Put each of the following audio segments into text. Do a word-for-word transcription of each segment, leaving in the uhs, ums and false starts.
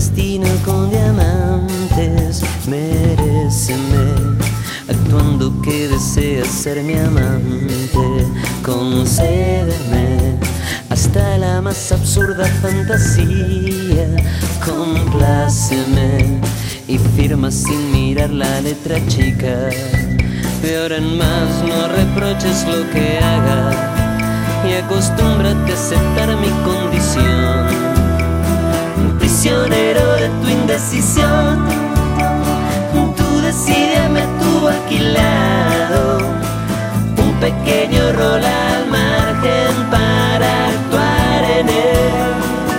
destino con diamantes. Meréceme, actuando que deseas ser mi amante. Concédeme hasta la más absurda fantasía. Compláceme y firma sin mirar la letra chica. De ahora en más no reproches lo que haga y acostúmbrate a aceptar mi condición. Prisionero de tu indecisión, tu desidia me tuvo alquilado. Un pequeño rol al margen para actuar en él.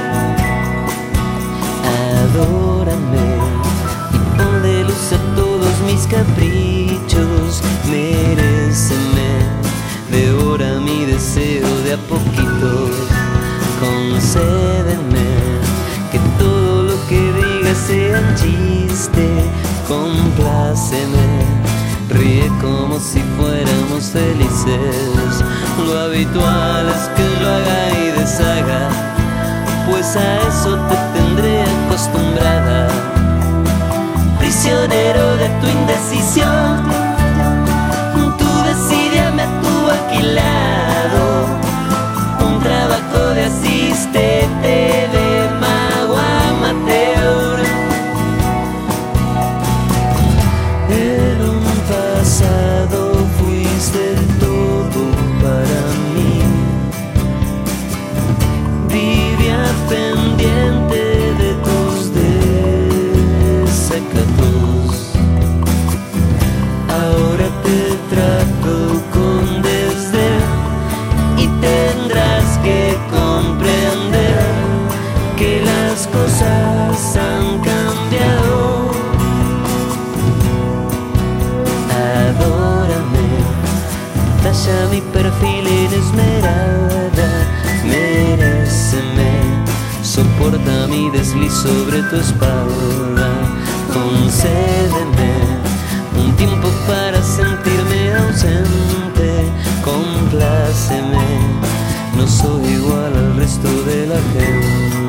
Adórame y ponle luz a todos mis caprichos. Meréceme, devora mi deseo de a poquito. Concédeme que todo lo que diga sea un chiste. Compláceme, ríe como si fuéramos felices. Lo habitual es que lo haga y deshaga, pues a eso te tendré acostumbrada. Prisionero de tu indecisión, tu desidia me tuvo alquilado. Un trabajo de asistente de mago amateur. En un pasado fuiste todo para mí. Vivía pendiente de tus desacatos. Ahora te trato con desdén y tendrás que comprender que las cosas han cambiado. Adórame, talla mi perfil en esmeralda. Meréceme, soporta mi desliz sobre tu espalda. Concédeme un tiempo para sentirme ausente. Compláceme, no soy igual al resto de la gente.